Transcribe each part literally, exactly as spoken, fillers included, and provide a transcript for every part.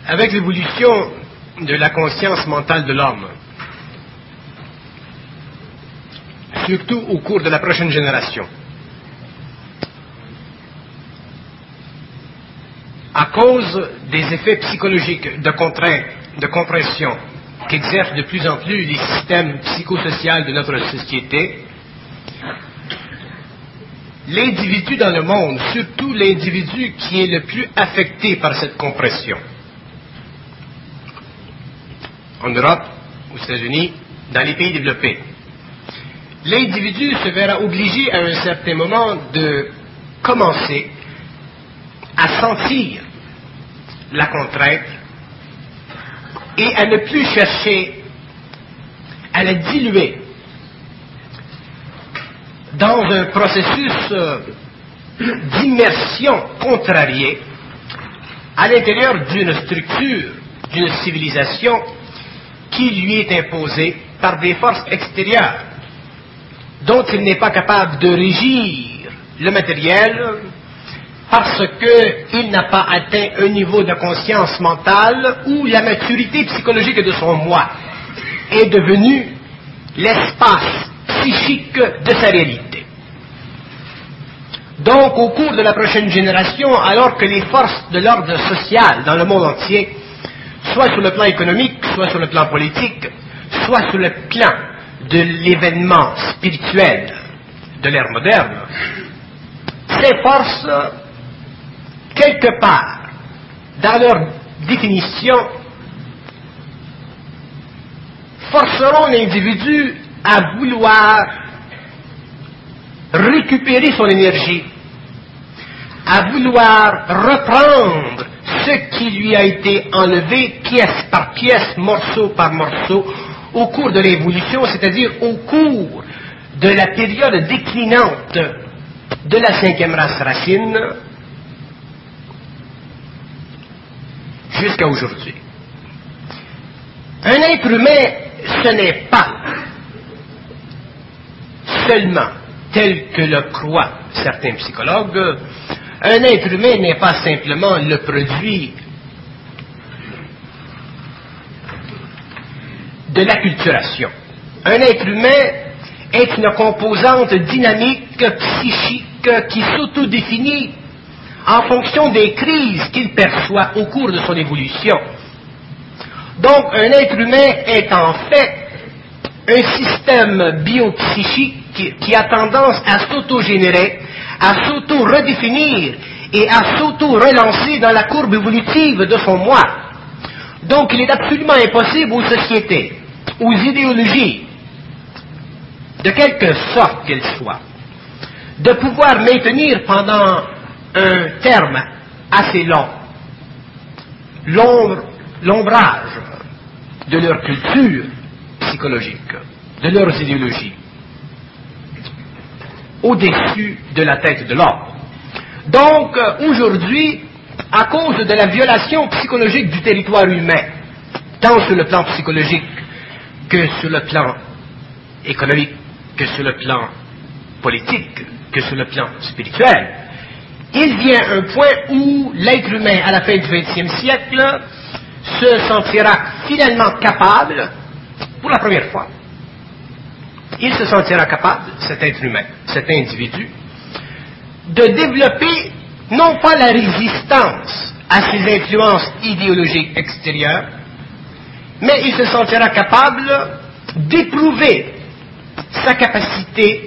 avec l'évolution de la conscience mentale de l'homme, surtout au cours de la prochaine génération, à cause des effets psychologiques de contrainte, de compression qu'exercent de plus en plus les systèmes psychosociaux de notre société, l'individu dans le monde, surtout l'individu qui est le plus affecté par cette compression, en Europe, aux États-Unis, dans les pays développés, l'individu se verra obligé à un certain moment de commencer à sentir la contrainte et à ne plus chercher à la diluer dans un processus euh, d'immersion contrariée à l'intérieur d'une structure, d'une civilisation qui lui est imposée par des forces extérieures dont il n'est pas capable de régir le matériel parce qu'il n'a pas atteint un niveau de conscience mentale où la maturité psychologique de son moi est devenue l'espace psychique de sa réalité. Donc, au cours de la prochaine génération, alors que les forces de l'ordre social dans le monde entier, soit sur le plan économique, soit sur le plan politique, soit sur le plan de l'événement spirituel de l'ère moderne, ces forces, quelque part, dans leur définition, forceront l'individu à vouloir récupérer son énergie, à vouloir reprendre ce qui lui a été enlevé pièce par pièce, morceau par morceau, au cours de l'évolution, c'est-à-dire au cours de la période déclinante de la cinquième race racine jusqu'à aujourd'hui. Un être humain, ce n'est pas seulement, tel que le croient certains psychologues, un être humain n'est pas simplement le produit de l'acculturation. Un être humain est une composante dynamique, psychique, qui s'autodéfinit en fonction des crises qu'il perçoit au cours de son évolution. Donc, un être humain est en fait un système biopsychique qui, qui a tendance à s'autogénérer, à s'auto-redéfinir et à s'auto-relancer dans la courbe évolutive de son moi. Donc, il est absolument impossible aux sociétés, aux idéologies, de quelque sorte qu'elles soient, de pouvoir maintenir pendant un terme assez long l'ombre, l'ombrage de leur culture psychologique, de leurs idéologies, au-dessus de la tête de l'homme. Donc, aujourd'hui, à cause de la violation psychologique du territoire humain, tant sur le plan psychologique que sur le plan économique, que sur le plan politique, que sur le plan spirituel, il vient un point où l'être humain, à la fin du vingtième siècle, se sentira finalement capable, pour la première fois, il se sentira capable, cet être humain, cet individu, de développer non pas la résistance à ces influences idéologiques extérieures, mais il se sentira capable d'éprouver sa capacité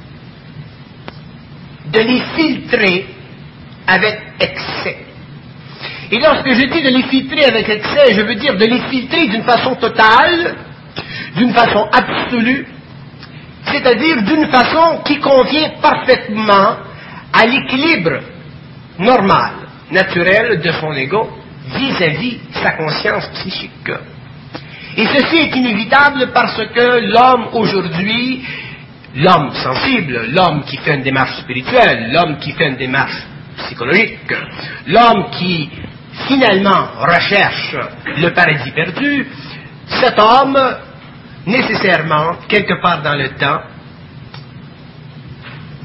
de les filtrer avec excès. Et lorsque je dis de les filtrer avec excès, je veux dire de les filtrer d'une façon totale, d'une façon absolue, c'est-à-dire d'une façon qui convient parfaitement à l'équilibre normal, naturel de son ego vis-à-vis sa conscience psychique. Et ceci est inévitable parce que l'homme aujourd'hui, l'homme sensible, l'homme qui fait une démarche spirituelle, l'homme qui fait une démarche psychologique, l'homme qui finalement recherche le paradis perdu, cet homme, nécessairement, quelque part dans le temps,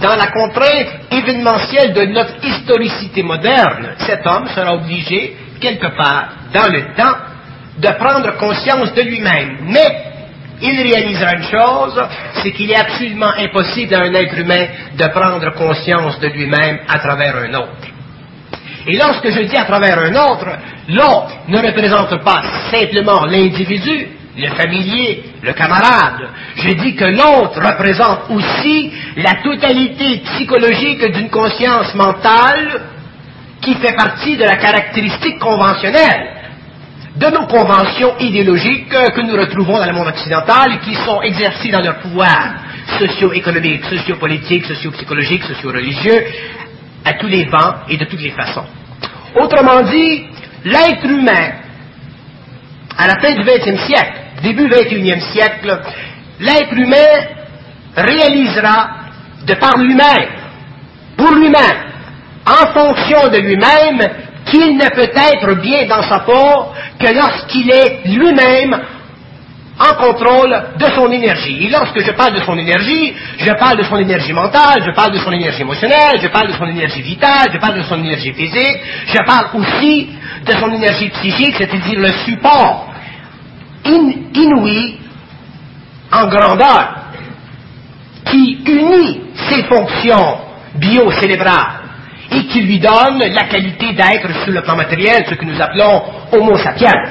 dans la contrainte événementielle de notre historicité moderne, cet homme sera obligé, quelque part dans le temps, de prendre conscience de lui-même. Mais il réalisera une chose, c'est qu'il est absolument impossible à un être humain de prendre conscience de lui-même à travers un autre. Et lorsque je dis à travers un autre, l'autre ne représente pas simplement l'individu, le familier, le camarade. Je dis que l'autre représente aussi la totalité psychologique d'une conscience mentale qui fait partie de la caractéristique conventionnelle de nos conventions idéologiques que nous retrouvons dans le monde occidental et qui sont exercées dans leur pouvoir socio-économique, socio-politique, socio-psychologique, socio-religieux, à tous les vents et de toutes les façons. Autrement dit, l'être humain, à la fin du vingtième siècle, début vingt et unième siècle, l'être humain réalisera de par lui-même, pour lui-même, en fonction de lui-même, qu'il ne peut être bien dans sa peau que lorsqu'il est lui-même en contrôle de son énergie. Et lorsque je parle de son énergie, je parle de son énergie mentale, je parle de son énergie émotionnelle, je parle de son énergie vitale, je parle de son énergie physique, je parle aussi de son énergie psychique, c'est-à-dire le support in, inouï en grandeur qui unit ses fonctions biocérébrales et qui lui donne la qualité d'être sur le plan matériel, ce que nous appelons Homo sapiens.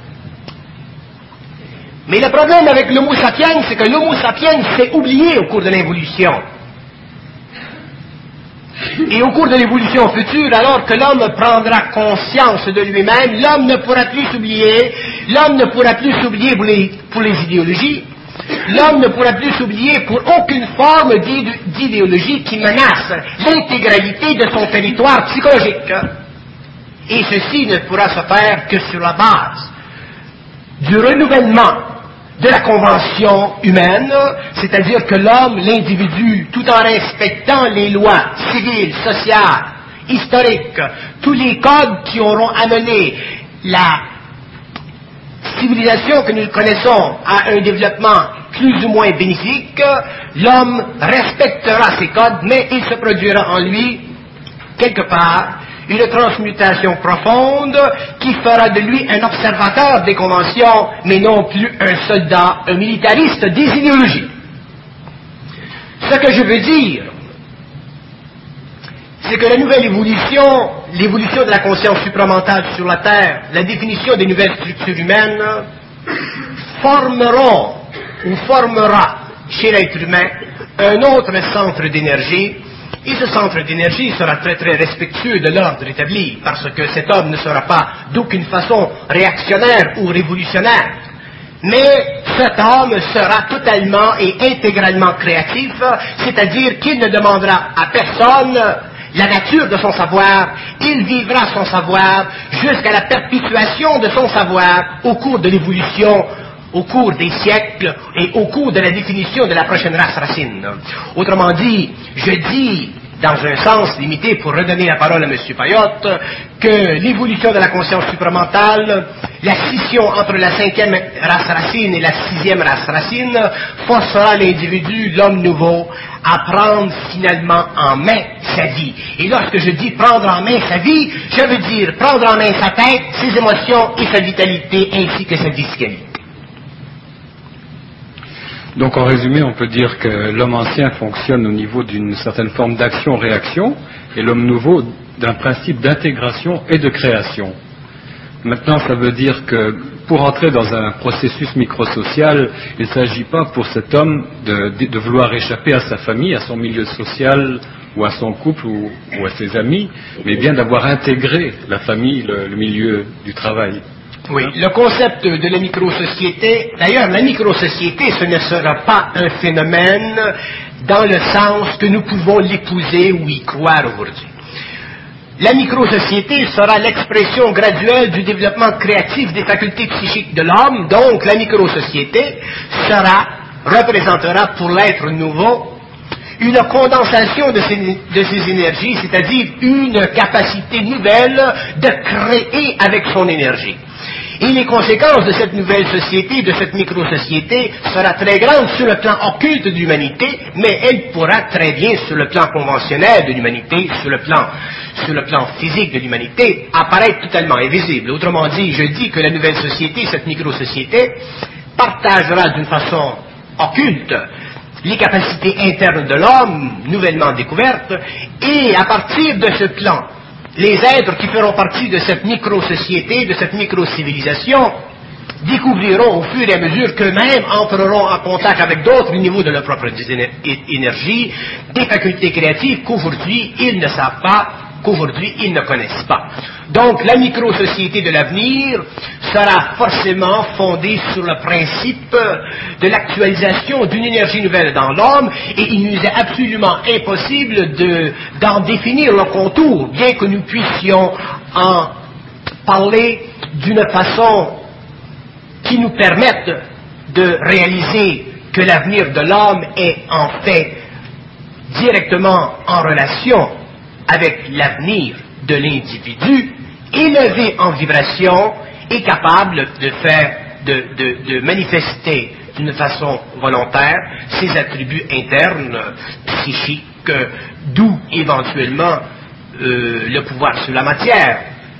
Mais le problème avec l'Homo sapiens, c'est que l'Homo sapiens s'est oublié au cours de l'évolution. Et au cours de l'évolution future, alors que l'homme prendra conscience de lui-même, l'homme ne pourra plus s'oublier, l'homme ne pourra plus s'oublier pour les, pour les idéologies, l'homme ne pourra plus s'oublier pour aucune forme d'idéologie qui menace l'intégralité de son territoire psychologique. Et ceci ne pourra se faire que sur la base du renouvellement de la convention humaine, c'est-à-dire que l'homme, l'individu, tout en respectant les lois civiles, sociales, historiques, tous les codes qui auront amené la civilisation que nous connaissons à un développement plus ou moins bénéfique, l'homme respectera ces codes, mais il se produira en lui, quelque part, une transmutation profonde qui fera de lui un observateur des conventions, mais non plus un soldat, un militariste des idéologies. Ce que je veux dire, c'est que la nouvelle évolution, l'évolution de la conscience supramentale sur la Terre, la définition des nouvelles structures humaines, formeront ou formera chez l'être humain un autre centre d'énergie. Et ce centre d'énergie sera très très respectueux de l'ordre établi, parce que cet homme ne sera pas d'aucune façon réactionnaire ou révolutionnaire. Mais cet homme sera totalement et intégralement créatif, c'est-à-dire qu'il ne demandera à personne la nature de son savoir, il vivra son savoir jusqu'à la perpétuation de son savoir au cours de l'évolution, au cours des siècles et au cours de la définition de la prochaine race racine. Autrement dit, je dis, dans un sens limité, pour redonner la parole à M. Payotte, que l'évolution de la conscience supramentale, la scission entre la cinquième race racine et la sixième race racine, forcera l'individu, l'homme nouveau, à prendre finalement en main sa vie. Et lorsque je dis prendre en main sa vie, je veux dire prendre en main sa tête, ses émotions et sa vitalité, ainsi que sa fiscalité. Donc en résumé, on peut dire que l'homme ancien fonctionne au niveau d'une certaine forme d'action-réaction et l'homme nouveau d'un principe d'intégration et de création. Maintenant, ça veut dire que pour entrer dans un processus microsocial, il ne s'agit pas pour cet homme de, de, de vouloir échapper à sa famille, à son milieu social ou à son couple ou, ou à ses amis, mais bien d'avoir intégré la famille, le, le milieu du travail. Oui, le concept de la microsociété, d'ailleurs la microsociété, ce ne sera pas un phénomène dans le sens que nous pouvons l'épouser ou y croire aujourd'hui. La microsociété sera l'expression graduelle du développement créatif des facultés psychiques de l'homme, donc la microsociété sera, représentera pour l'être nouveau une condensation de ces, de ces énergies, c'est-à-dire une capacité nouvelle de créer avec son énergie. Et les conséquences de cette nouvelle société, de cette micro-société, sera très grande sur le plan occulte de l'humanité, mais elle pourra très bien, sur le plan conventionnel de l'humanité, sur le plan, sur le plan physique de l'humanité, apparaître totalement invisible. Autrement dit, je dis que la nouvelle société, cette micro-société, partagera d'une façon occulte les capacités internes de l'homme, nouvellement découvertes, et à partir de ce plan, les êtres qui feront partie de cette micro-société, de cette micro-civilisation, découvriront au fur et à mesure qu'eux-mêmes entreront en contact avec d'autres niveaux de leur propre énergie, des facultés créatives qu'aujourd'hui ils ne savent pas, qu'aujourd'hui ils ne connaissent pas. Donc la micro-société de l'avenir sera forcément fondée sur le principe de l'actualisation d'une énergie nouvelle dans l'homme, et il nous est absolument impossible de, d'en définir le contour, bien que nous puissions en parler d'une façon qui nous permette de réaliser que l'avenir de l'homme est en fait directement en relation avec l'avenir de l'individu, élevé en vibration et capable de faire, de, de, de manifester d'une façon volontaire ses attributs internes, psychiques, d'où éventuellement euh, le pouvoir sur la matière,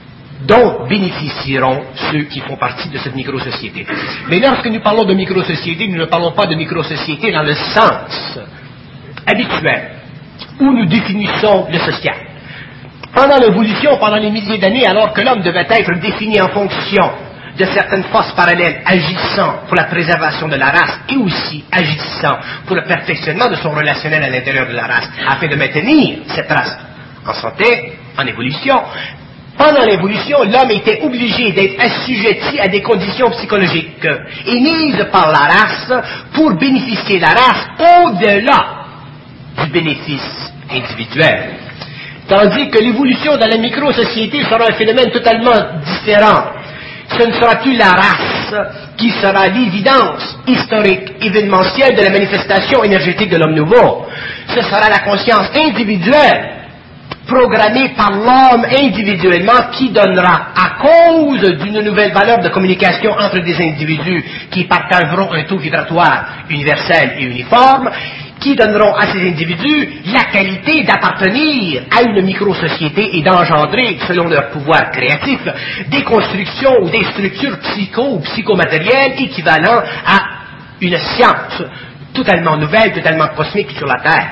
dont bénéficieront ceux qui font partie de cette micro-société. Mais lorsque nous parlons de micro-société, nous ne parlons pas de micro-société dans le sens habituel, où nous définissons le social. Pendant l'évolution, pendant les milliers d'années, alors que l'homme devait être défini en fonction de certaines forces parallèles agissant pour la préservation de la race et aussi agissant pour le perfectionnement de son relationnel à l'intérieur de la race, afin de maintenir cette race en santé, en évolution, pendant l'évolution, l'homme était obligé d'être assujetti à des conditions psychologiques émises par la race pour bénéficier de la race au-delà du bénéfice individuel. Tandis que l'évolution dans la micro-société sera un phénomène totalement différent. Ce ne sera plus la race qui sera l'évidence historique, événementielle de la manifestation énergétique de l'homme nouveau. Ce sera la conscience individuelle, programmée par l'homme individuellement, qui donnera, à cause d'une nouvelle valeur de communication entre des individus qui partageront un taux vibratoire universel et uniforme, qui donneront à ces individus la qualité d'appartenir à une micro-société et d'engendrer, selon leur pouvoir créatif, des constructions ou des structures psycho ou psychomatérielles équivalentes à une science totalement nouvelle, totalement cosmique sur la Terre.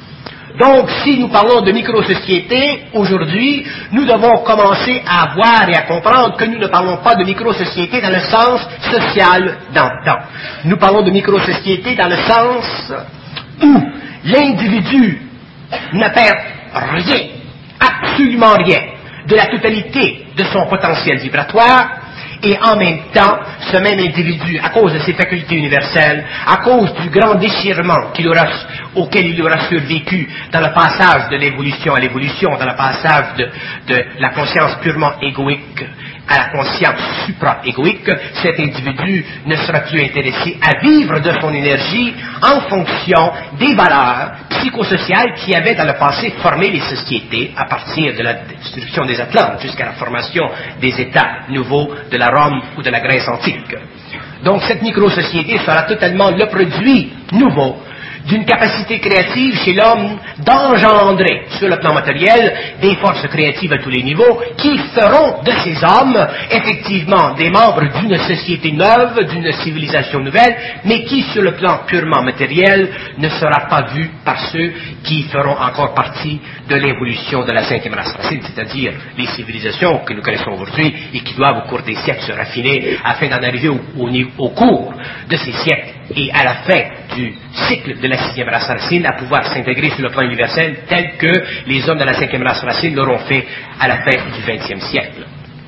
Donc, si nous parlons de micro-société, aujourd'hui, nous devons commencer à voir et à comprendre que nous ne parlons pas de micro-société dans le sens social d'antan. Nous parlons de micro-société dans le sens où l'individu ne perd rien, absolument rien, de la totalité de son potentiel vibratoire, et en même temps, ce même individu, à cause de ses facultés universelles, à cause du grand déchirement qu'il aura, auquel il aura survécu dans le passage de l'évolution à l'évolution, dans le passage de, de la conscience purement égoïque à la conscience supra-égoïque, cet individu ne sera plus intéressé à vivre de son énergie en fonction des valeurs psychosociales qui avaient dans le passé formé les sociétés à partir de la destruction des Atlantes jusqu'à la formation des États nouveaux de la Rome ou de la Grèce antique. Donc cette micro-société sera totalement le produit nouveau d'une capacité créative chez l'homme d'engendrer, sur le plan matériel, des forces créatives à tous les niveaux, qui feront de ces hommes, effectivement, des membres d'une société neuve, d'une civilisation nouvelle, mais qui, sur le plan purement matériel, ne sera pas vu par ceux qui feront encore partie de l'évolution de la cinquième race racine, c'est-à-dire les civilisations que nous connaissons aujourd'hui et qui doivent, au cours des siècles, se raffiner afin d'en arriver au, au, au cours de ces siècles et à la fin du cycle de la sixième race racine à pouvoir s'intégrer sur le plan universel tel que les hommes de la cinquième race racine l'auront fait à la fin du vingtième siècle.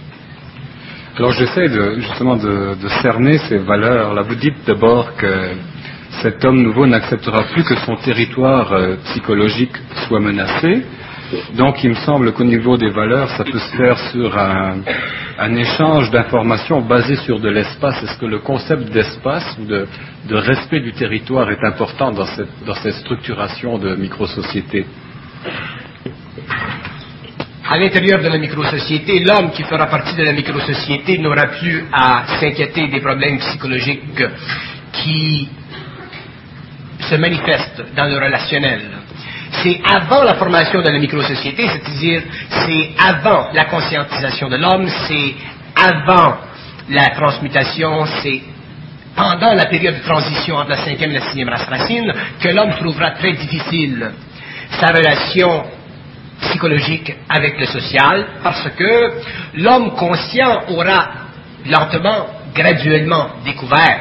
Alors j'essaie de, justement de, de cerner ces valeurs. Là, vous dites d'abord que cet homme nouveau n'acceptera plus que son territoire euh, psychologique soit menacé. Donc il me semble qu'au niveau des valeurs, ça peut se faire sur un, un échange d'informations basé sur de l'espace. Est-ce que le concept d'espace ou de, de respect du territoire est important dans cette, dans cette structuration de micro-société? à l'intérieur de la microsociété, l'homme qui fera partie de la microsociété n'aura plus à s'inquiéter des problèmes psychologiques qui se manifestent dans le relationnel. C'est avant la formation de la microsociété, c'est-à-dire c'est avant la conscientisation de l'homme, c'est avant la transmutation, c'est pendant la période de transition entre la cinquième et la sixième race racine que l'homme trouvera très difficile sa relation psychologique avec le social, parce que l'homme conscient aura lentement, graduellement découvert,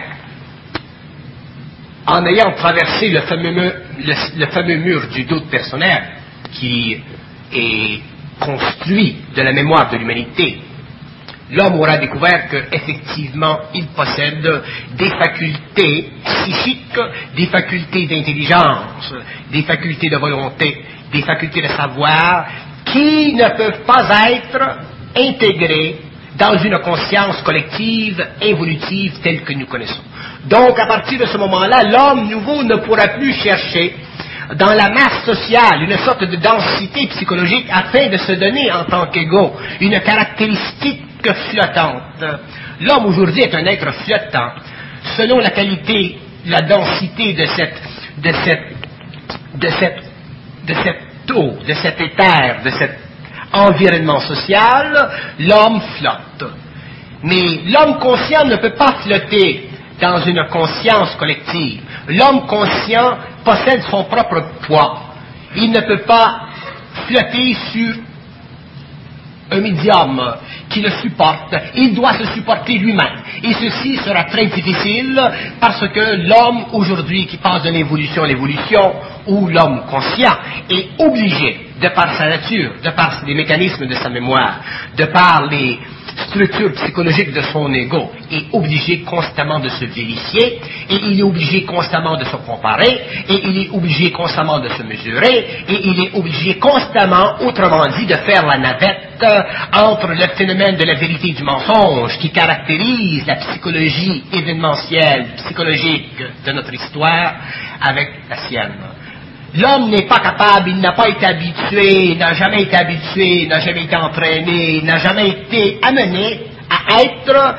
en ayant traversé le fameux, le, le fameux mur du doute personnel qui est construit de la mémoire de l'humanité, l'homme aura découvert qu'effectivement il possède des facultés psychiques, des facultés d'intelligence, des facultés de volonté, des facultés de savoir qui ne peuvent pas être intégrées dans une conscience collective, évolutive telle que nous connaissons. Donc, à partir de ce moment-là, l'homme nouveau ne pourra plus chercher dans la masse sociale une sorte de densité psychologique afin de se donner en tant qu'égaux une caractéristique flottante. L'homme aujourd'hui est un être flottant selon la qualité, la densité de cette, de cette, de cette, de cette eau, de cet éther, de cet environnement social. L'homme flotte. Mais l'homme conscient ne peut pas flotter dans une conscience collective. L'homme conscient possède son propre poids. Il ne peut pas flotter sur un médium qui le supporte. Il doit se supporter lui-même. Et ceci sera très difficile parce que l'homme aujourd'hui qui passe de l'évolution à l'évolution, où l'homme conscient est obligé, de par sa nature, de par les mécanismes de sa mémoire, de par les structure psychologique de son ego, est obligé constamment de se vérifier, et il est obligé constamment de se comparer, et il est obligé constamment de se mesurer, et il est obligé constamment, autrement dit, de faire la navette entre le phénomène de la vérité et du mensonge qui caractérise la psychologie événementielle, psychologique de notre histoire, avec la sienne. L'homme n'est pas capable, il n'a pas été habitué, il n'a jamais été habitué, il n'a jamais été entraîné, il n'a jamais été amené à être.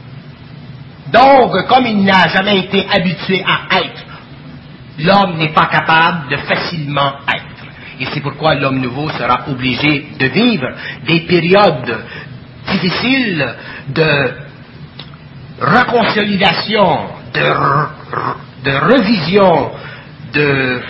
Donc, comme il n'a jamais été habitué à être, l'homme n'est pas capable de facilement être. Et c'est pourquoi l'homme nouveau sera obligé de vivre des périodes difficiles de reconsolidation, de, de revision, de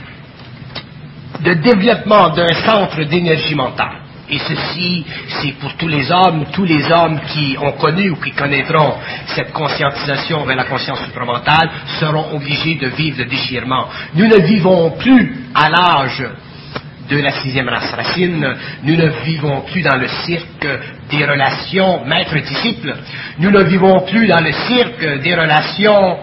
de développement d'un centre d'énergie mentale. Et ceci, c'est pour tous les hommes, tous les hommes qui ont connu ou qui connaîtront cette conscientisation vers la conscience supramentale seront obligés de vivre le déchirement. Nous ne vivons plus à l'âge de la sixième race racine, nous ne vivons plus dans le cirque des relations maître-disciple, nous ne vivons plus dans le cirque des relations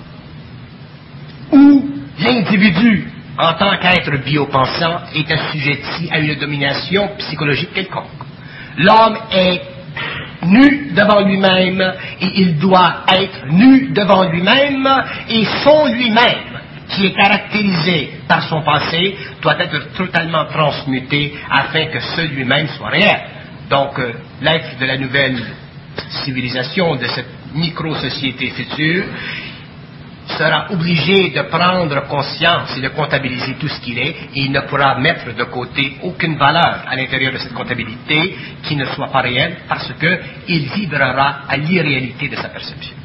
où l'individu en tant qu'être biopensant, est assujetti à une domination psychologique quelconque. L'homme est nu devant lui-même et il doit être nu devant lui-même et son lui-même, qui est caractérisé par son passé, doit être totalement transmuté afin que ce lui-même soit réel. Donc, euh, l'être de la nouvelle civilisation, de cette micro-société future, sera obligé de prendre conscience et de comptabiliser tout ce qu'il est, et il ne pourra mettre de côté aucune valeur à l'intérieur de cette comptabilité qui ne soit pas réelle, parce qu'il vibrera à l'irréalité de sa perception.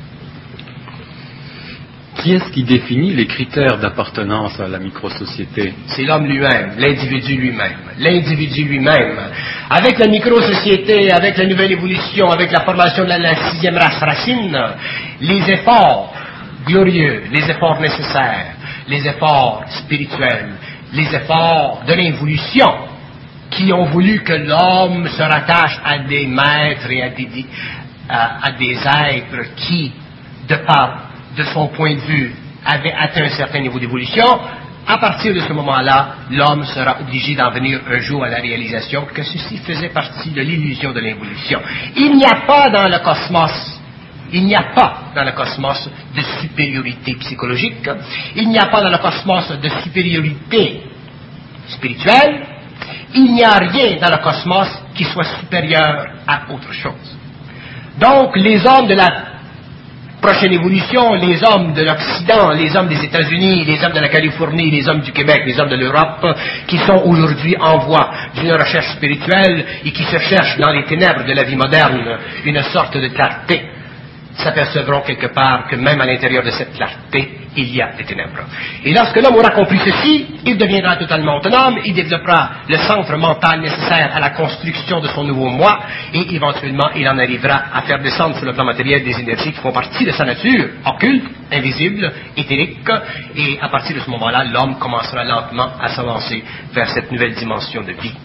Qui est-ce qui définit les critères d'appartenance à la microsociété? C'est l'homme lui-même, l'individu lui-même. L'individu lui-même. Avec la microsociété, avec la nouvelle évolution, avec la formation de la, la sixième race racine, les efforts glorieux, les efforts nécessaires, les efforts spirituels, les efforts de l'évolution qui ont voulu que l'homme se rattache à des maîtres et à des, à, à des êtres qui, de par, de son point de vue, avaient atteint un certain niveau d'évolution. À partir de ce moment-là, l'homme sera obligé d'en venir un jour à la réalisation que ceci faisait partie de l'illusion de l'évolution. Il n'y a pas dans le cosmos Il n'y a pas dans le cosmos de supériorité psychologique, il n'y a pas dans le cosmos de supériorité spirituelle, Il n'y a rien dans le cosmos qui soit supérieur à autre chose. Donc, les hommes de la prochaine évolution, les hommes de l'Occident, les hommes des États-Unis, les hommes de la Californie, les hommes du Québec, les hommes de l'Europe, qui sont aujourd'hui en voie d'une recherche spirituelle et qui se cherchent dans les ténèbres de la vie moderne une sorte de clarté, s'apercevront quelque part que même à l'intérieur de cette clarté, il y a des ténèbres. Et lorsque l'homme aura compris ceci, il deviendra totalement autonome, il développera le centre mental nécessaire à la construction de son nouveau moi, et éventuellement il en arrivera à faire descendre sur le plan matériel des énergies qui font partie de sa nature, occulte, invisible, éthérique, et à partir de ce moment-là, l'homme commencera lentement à s'avancer vers cette nouvelle dimension de vie.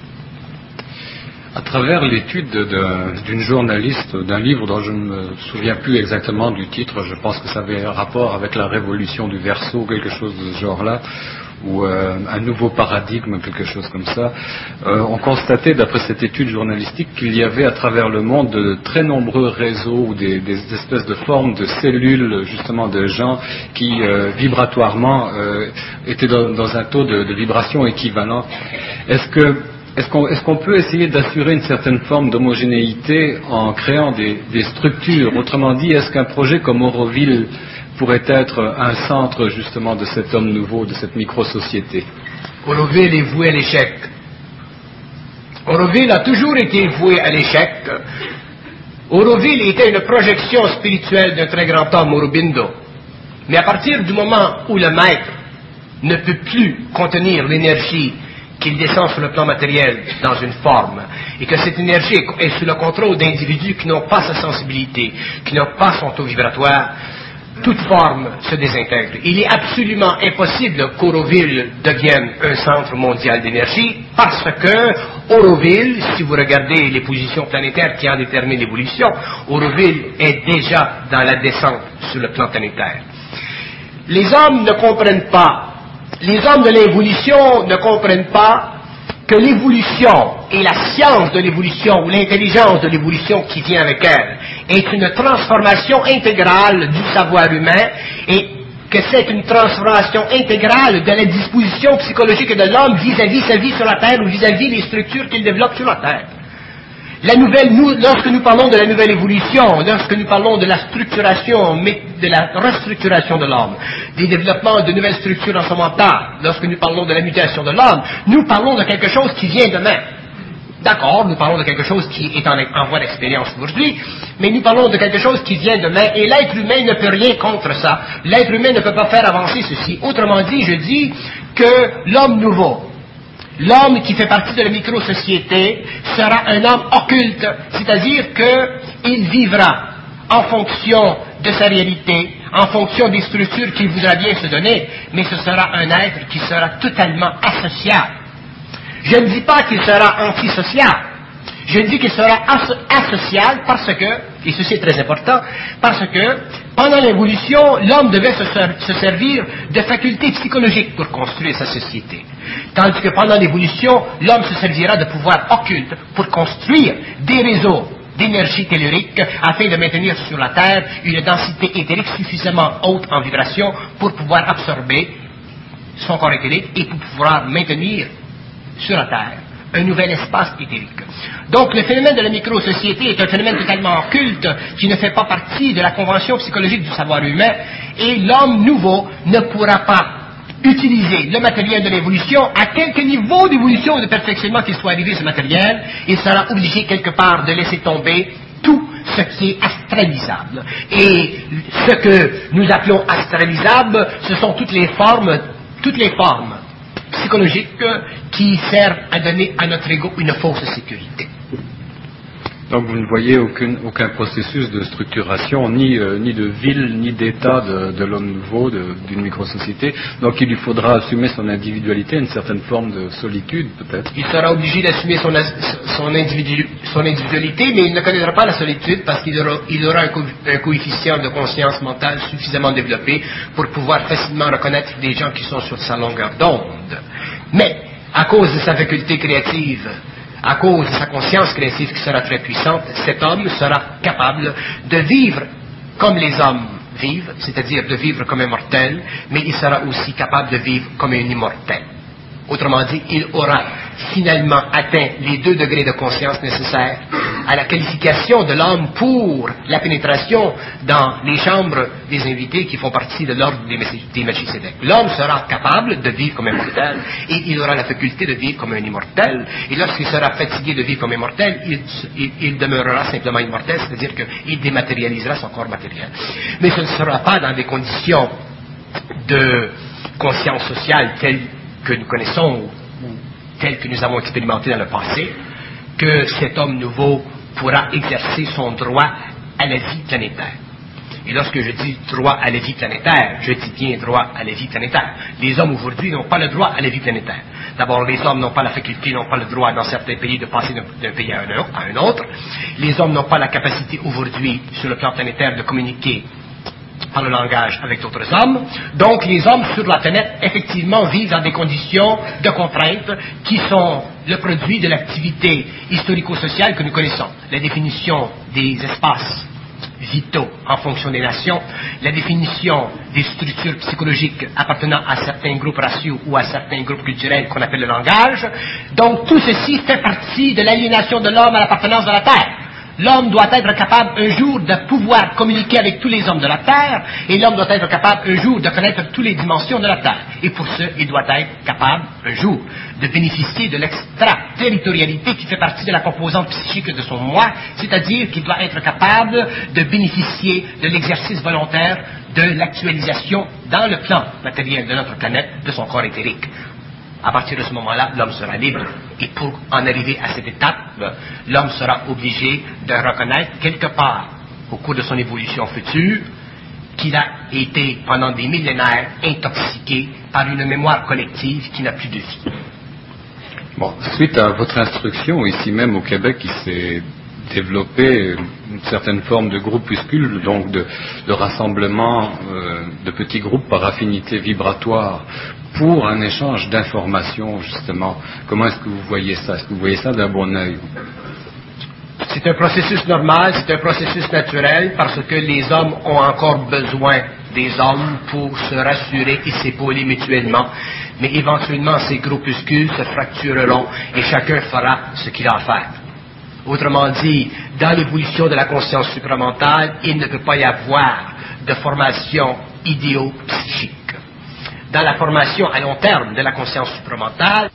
À travers l'étude d'une journaliste d'un livre dont je ne me souviens plus exactement du titre, je pense que ça avait un rapport avec la révolution du Verseau, quelque chose de ce genre-là, ou euh, un nouveau paradigme, quelque chose comme ça, euh, on constatait d'après cette étude journalistique qu'il y avait à travers le monde de très nombreux réseaux ou des, des espèces de formes de cellules, justement de gens qui euh, vibratoirement euh, étaient dans, dans un taux de, de vibration équivalent. Est-ce que Est-ce qu'on, est-ce qu'on peut essayer d'assurer une certaine forme d'homogénéité en créant des, des structures? Autrement dit, est-ce qu'un projet comme Auroville pourrait être un centre justement de cet homme nouveau, de cette micro-société? Auroville est voué à l'échec. Auroville a toujours été voué à l'échec. Auroville était une projection spirituelle d'un très grand homme, Aurobindo. Mais à partir du moment où le maître ne peut plus contenir l'énergie qu'il descend sur le plan matériel dans une forme, et que cette énergie est sous le contrôle d'individus qui n'ont pas sa sensibilité, qui n'ont pas son taux vibratoire, toute forme se désintègre. Il est absolument impossible qu'Auroville devienne un centre mondial d'énergie, parce que Auroville, si vous regardez les positions planétaires qui en déterminent l'évolution, Auroville est déjà dans la descente sur le plan planétaire. Les hommes ne comprennent pas Les hommes de l'évolution ne comprennent pas que l'évolution et la science de l'évolution ou l'intelligence de l'évolution qui vient avec elle est une transformation intégrale du savoir humain et que c'est une transformation intégrale de la disposition psychologique de l'homme vis-à-vis sa vie sur la Terre ou vis-à-vis les structures qu'il développe sur la Terre. La nouvelle, nous, lorsque nous parlons de la nouvelle évolution, lorsque nous parlons de la structuration, de la restructuration de l'homme, des développements de nouvelles structures dans son mental, lorsque nous parlons de la mutation de l'homme, nous parlons de quelque chose qui vient demain. D'accord, nous parlons de quelque chose qui est en, en voie d'expérience aujourd'hui, mais nous parlons de quelque chose qui vient demain, et l'être humain ne peut rien contre ça. L'être humain ne peut pas faire avancer ceci. Autrement dit, je dis que l'homme nouveau, l'homme qui fait partie de la micro-société sera un homme occulte, c'est-à-dire qu'il vivra en fonction de sa réalité, en fonction des structures qu'il voudra bien se donner, mais ce sera un être qui sera totalement asocial. Je ne dis pas qu'il sera antisocial, je dis qu'il sera as- asocial parce que, et ceci est très important, parce que pendant l'évolution, l'homme devait se, ser- se servir de facultés psychologiques pour construire sa société. Tandis que pendant l'évolution, l'homme se servira de pouvoirs occultes pour construire des réseaux d'énergie tellurique afin de maintenir sur la Terre une densité éthérique suffisamment haute en vibration pour pouvoir absorber son corps éthérique et pour pouvoir maintenir sur la Terre un nouvel espace éthérique. Donc le phénomène de la micro-société est un phénomène totalement occulte qui ne fait pas partie de la convention psychologique du savoir humain et l'homme nouveau ne pourra pas utiliser le matériel de l'évolution à quelque niveau d'évolution ou de perfectionnement qu'il soit arrivé ce matériel, il sera obligé quelque part de laisser tomber tout ce qui est astralisable. Et ce que nous appelons astralisable, ce sont toutes les formes, toutes les formes psychologiques qui servent à donner à notre ego une fausse sécurité. Donc vous ne voyez aucun, aucun processus de structuration, ni, euh, ni de ville, ni d'état de, de l'homme nouveau, de, d'une micro-société. Donc il lui faudra assumer son individualité, une certaine forme de solitude peut-être. Il sera obligé d'assumer son, son, individu, son individualité, mais il ne connaîtra pas la solitude parce qu'il aura, il aura un, co, un coefficient de conscience mentale suffisamment développé pour pouvoir facilement reconnaître des gens qui sont sur sa longueur d'onde. Mais, à cause de sa faculté créative, à cause de sa conscience créative qui sera très puissante, cet homme sera capable de vivre comme les hommes vivent, c'est-à-dire de vivre comme un mortel, mais il sera aussi capable de vivre comme un immortel. Autrement dit, il aura finalement atteint les deux degrés de conscience nécessaires à la qualification de l'homme pour la pénétration dans les chambres des invités qui font partie de l'ordre des Melchisédek. L'homme sera capable de vivre comme un mortel et il aura la faculté de vivre comme un immortel. Et lorsqu'il sera fatigué de vivre comme un mortel, il, il, il demeurera simplement immortel, c'est-à-dire qu'il dématérialisera son corps matériel. Mais ce ne sera pas dans des conditions de conscience sociale telles que nous connaissons, telles que nous avons expérimentées dans le passé, que cet homme nouveau pourra exercer son droit à la vie planétaire. Et lorsque je dis droit à la vie planétaire, je dis bien droit à la vie planétaire. Les hommes aujourd'hui n'ont pas le droit à la vie planétaire. D'abord, les hommes n'ont pas la faculté, n'ont pas le droit dans certains pays de passer d'un pays à un autre. Les hommes n'ont pas la capacité aujourd'hui, sur le plan planétaire, de communiquer par le langage avec d'autres hommes. Donc, les hommes sur la planète, effectivement, vivent dans des conditions de contraintes qui sont le produit de l'activité historico-sociale que nous connaissons. La définition des espaces vitaux en fonction des nations, la définition des structures psychologiques appartenant à certains groupes raciaux ou à certains groupes culturels qu'on appelle le langage. Donc, tout ceci fait partie de l'aliénation de l'homme à l'appartenance de la Terre. L'homme doit être capable un jour de pouvoir communiquer avec tous les hommes de la Terre, et l'homme doit être capable un jour de connaître toutes les dimensions de la Terre. Et pour ce, il doit être capable un jour de bénéficier de l'extraterritorialité qui fait partie de la composante psychique de son moi, c'est-à-dire qu'il doit être capable de bénéficier de l'exercice volontaire de l'actualisation dans le plan matériel de notre planète de son corps éthérique. À partir de ce moment-là, l'homme sera libre. Et pour en arriver à cette étape, l'homme sera obligé de reconnaître quelque part, au cours de son évolution future, qu'il a été, pendant des millénaires, intoxiqué par une mémoire collective qui n'a plus de vie. Bon, suite à votre instruction, ici même au Québec, il s'est développé une certaine forme de groupuscule, donc de, de rassemblement euh, de petits groupes par affinité vibratoire pour un échange d'informations, justement. Comment est-ce que vous voyez ça? Est-ce que vous voyez ça d'un bon œil? C'est un processus normal, c'est un processus naturel, parce que les hommes ont encore besoin des hommes pour se rassurer et s'épauler mutuellement. Mais éventuellement, ces groupuscules se fractureront et chacun fera ce qu'il a à faire. Autrement dit, dans l'évolution de la conscience supramentale, il ne peut pas y avoir de formation idéopsychique. Dans la formation à long terme de la conscience supramentale,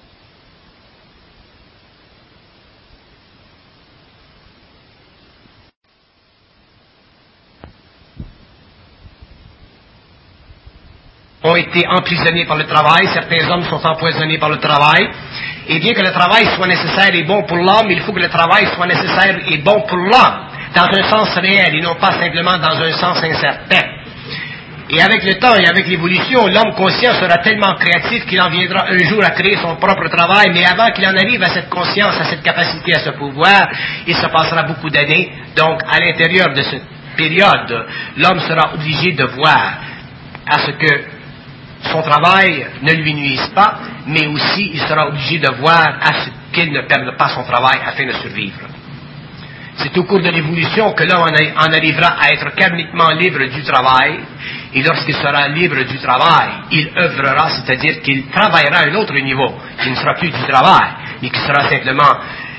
ont été emprisonnés par le travail, certains hommes sont empoisonnés par le travail, et bien que le travail soit nécessaire et bon pour l'homme, il faut que le travail soit nécessaire et bon pour l'homme, dans un sens réel et non pas simplement dans un sens incertain. Et avec le temps et avec l'évolution, l'homme conscient sera tellement créatif qu'il en viendra un jour à créer son propre travail, mais avant qu'il en arrive à cette conscience, à cette capacité, à ce pouvoir, il se passera beaucoup d'années. Donc, à l'intérieur de cette période, l'homme sera obligé de voir à ce que son travail ne lui nuise pas, mais aussi il sera obligé de voir à ce qu'il ne perde pas son travail afin de survivre. C'est au cours de l'évolution que l'homme en arrivera à être karmiquement libre du travail, et lorsqu'il sera libre du travail, il œuvrera, c'est-à-dire qu'il travaillera à un autre niveau, qui ne sera plus du travail, mais qui sera simplement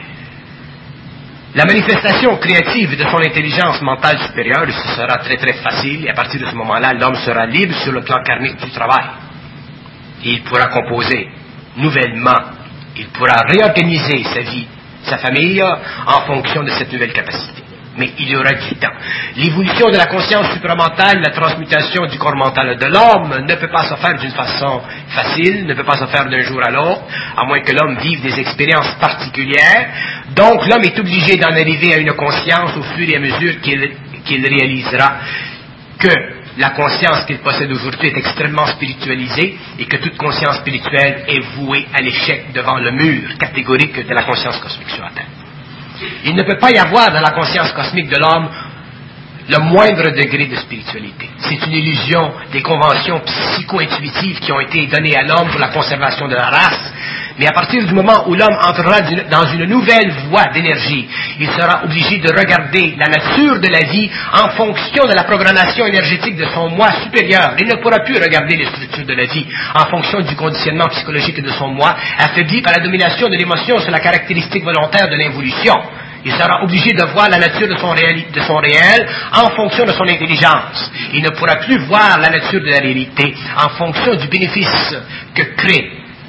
la manifestation créative de son intelligence mentale supérieure. Ce sera très très facile, et à partir de ce moment-là, l'homme sera libre sur le plan karmique du travail. Et il pourra composer nouvellement, il pourra réorganiser sa vie, sa famille, en fonction de cette nouvelle capacité. Mais il y aura du temps. L'évolution de la conscience supramentale, la transmutation du corps mental de l'homme ne peut pas se faire d'une façon facile, ne peut pas se faire d'un jour à l'autre, à moins que l'homme vive des expériences particulières. Donc l'homme est obligé d'en arriver à une conscience au fur et à mesure qu'il, qu'il réalisera que la conscience qu'il possède aujourd'hui est extrêmement spiritualisée et que toute conscience spirituelle est vouée à l'échec devant le mur catégorique de la conscience cosmique sur la Terre. Il ne peut pas y avoir dans la conscience cosmique de l'homme le moindre degré de spiritualité. C'est une illusion des conventions psycho-intuitives qui ont été données à l'homme pour la conservation de la race. Mais à partir du moment où l'homme entrera dans une nouvelle voie d'énergie, il sera obligé de regarder la nature de la vie en fonction de la programmation énergétique de son moi supérieur. Il ne pourra plus regarder les structures de la vie en fonction du conditionnement psychologique de son moi, affaibli par la domination de l'émotion sur la caractéristique volontaire de l'involution. Il sera obligé de voir la nature de son, réel, de son réel en fonction de son intelligence. Il ne pourra plus voir la nature de la réalité en fonction du bénéfice que crée